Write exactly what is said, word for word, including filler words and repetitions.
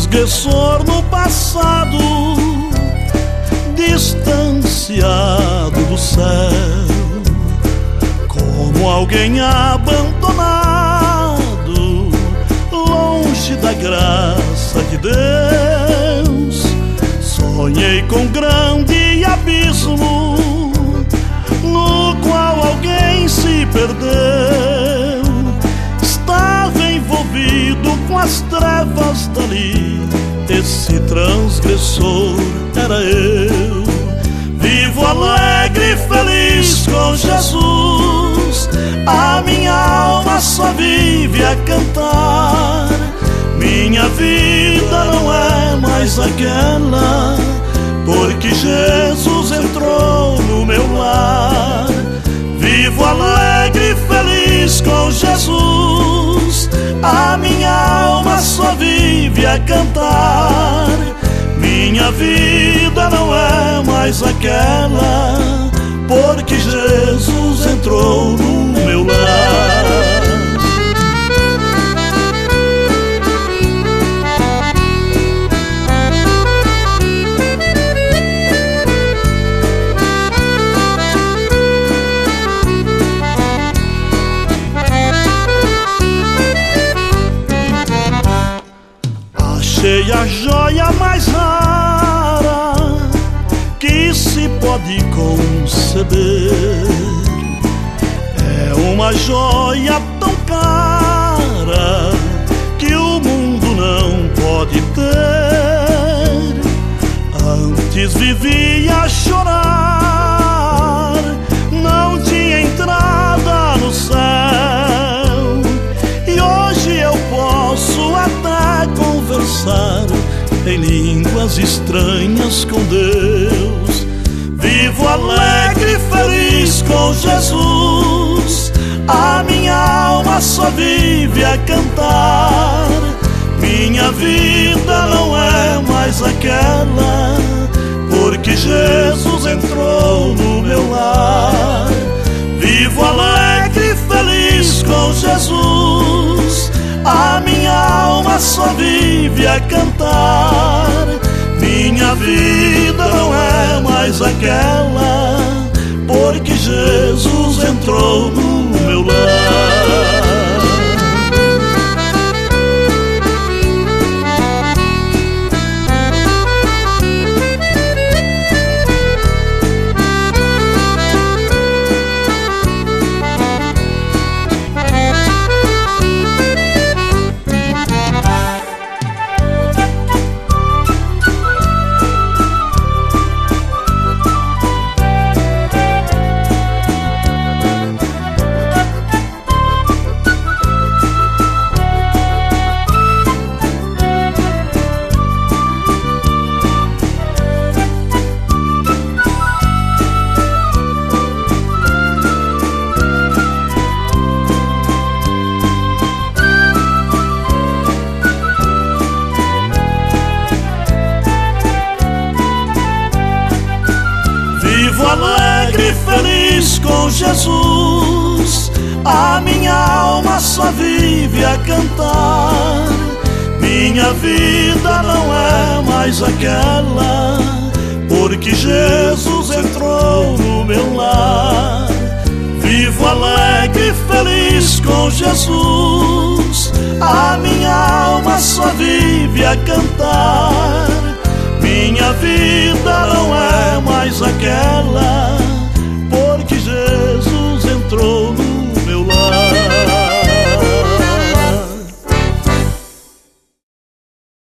transgressor no passado, distanciado do céu, como alguém abandonado, longe da graça de Deus. Sonhei com grande abismo, no qual alguém se perdeu. Estava envolvido com as trevas dali, esse transgressor era eu. Vivo alegre e feliz com Jesus, a minha alma só vive a cantar. Minha vida não é mais aquela, porque Jesus entrou no meu lar. Vivo alegre e feliz com Jesus, a minha alma só vive a cantar. Minha vida não é mais aquela, porque Jesus entrou no meu lar. Achei a joia mais rara que se pode conceber. É uma joia tão cara que o mundo não pode ter. Antes vivia a chorar, não tinha entrada no céu, e hoje eu posso até conversar em línguas estranhas com Deus. Vivo alegre e feliz com Jesus, a minha alma só vive a cantar. Minha vida não é mais aquela, porque Jesus entrou no meu lar. Vivo alegre e feliz com Jesus, a minha alma só vive a cantar. Minha vida não é mais aquela, porque Jesus entrou no meu lar. Vivo alegre e feliz com Jesus, a minha alma só vive a cantar. Minha vida não é mais aquela, porque Jesus entrou no meu lar. Vivo alegre e feliz com Jesus, a minha alma só vive a cantar. Minha vida não é mais aquela,